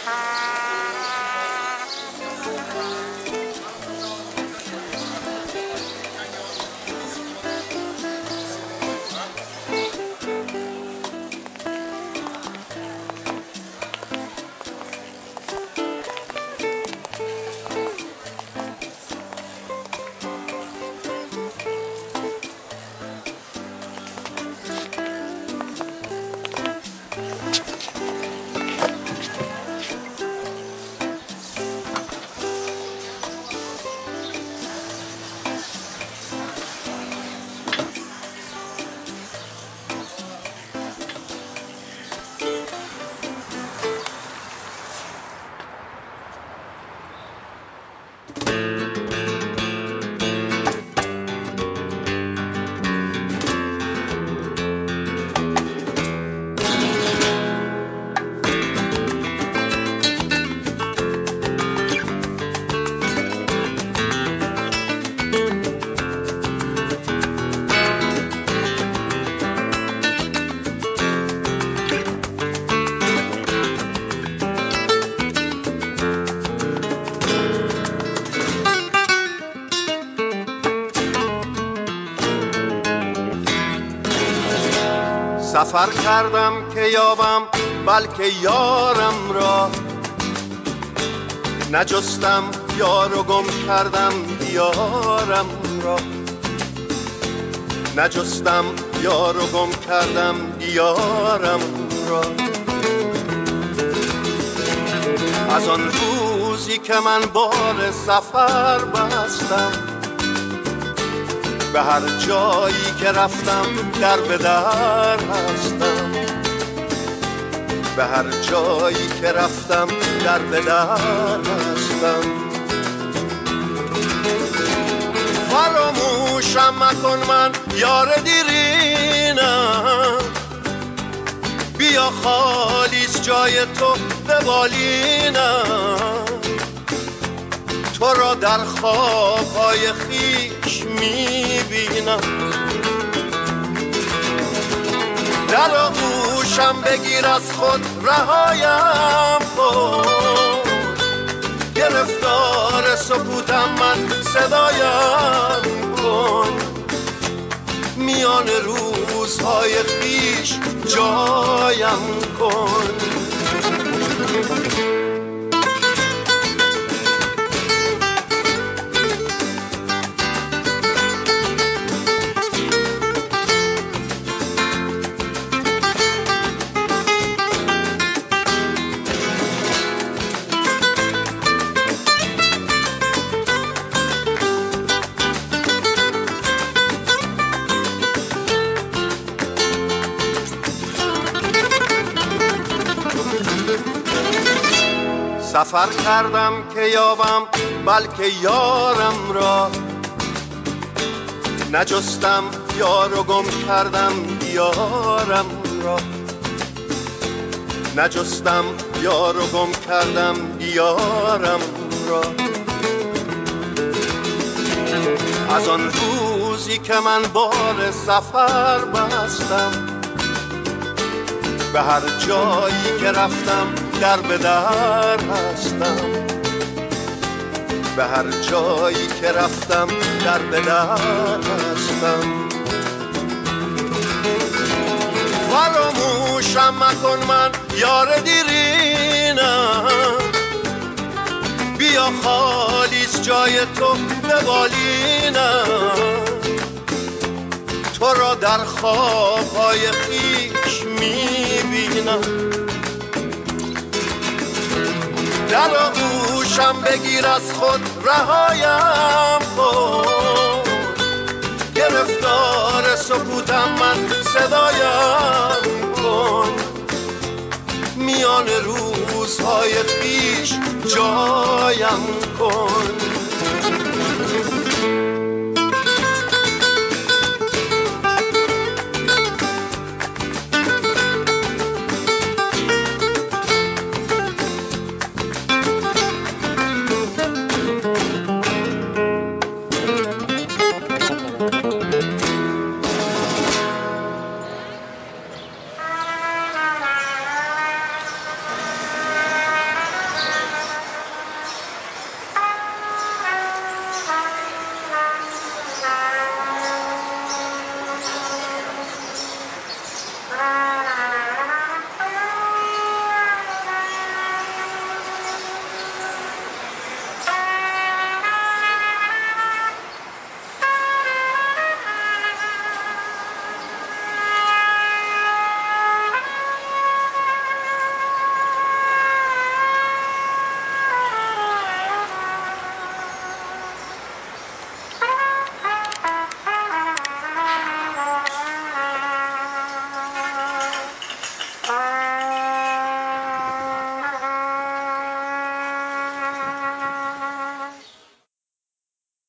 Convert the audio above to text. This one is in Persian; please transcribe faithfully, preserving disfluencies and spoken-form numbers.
سفر کردم که یابم بلکه یارم را، نجستم یار و گم کردم دیارم را، نجستم یار و گم کردم دیارم را. از آن روزی که من بار سفر بستم، به هر جایی که رفتم در به در هستم، به هر جایی که رفتم در به در هستم. فراموشم مکن من یار دیرینم، بیا خالیست جای تو به بالینم. تو را در خوابهای خویش میبینم، در آغوشم بگیر از خود رهایم کن. گرفتار سکوتم من صدایم کن، میان روزهای خویش جایم کن. سفر کردم که یابم بلکه یارم را، نجستم یار و گم کردم دیارم را، نجستم یار و گم کردم دیارم را. از آن روزی که من بار سفر بستم، به هر جایی که رفتم در به در هستم، به هر جایی که رفتم در به در هستم. فراموشم مکن من یار دیرینم، بیا خالیست جای تو به بالینم. تو را در خوابهای خویش میبینم، در آغوشم بگیر از خود رهایم کن. گرفتار سکوتم من صدایم کن، میان روزهای خویش جایم کن.